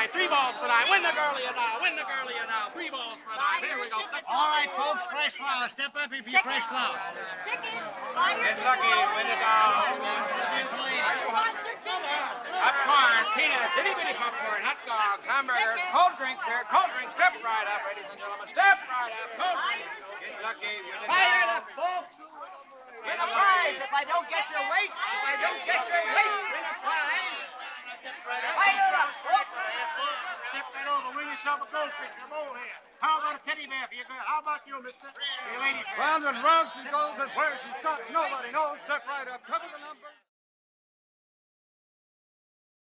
right, 3 balls for nine. Win the girlie a doll. Win the girlie a doll. 3 balls for nine. Here we go. All right, folks, fresh flowers. Step up if you fresh flowers. Tickets. Get lucky. Win the doll. Popcorn, peanuts, itty bitty popcorn, hot dogs, hamburgers, cold drinks here. Cold drinks. Step right up, ladies and gentlemen. Step right up. Cold drinks. Get lucky. Fire up, folks. Win a prize if I don't guess your weight. If I don't guess your weight, win a prize. Fire up, folks. Step right over. Win yourself a goldfish in a bowl here. How about a teddy bear for you, girl? How about you, mister? You lady. Round and round she goes, and where she stops, nobody knows. Step right up, cover the number.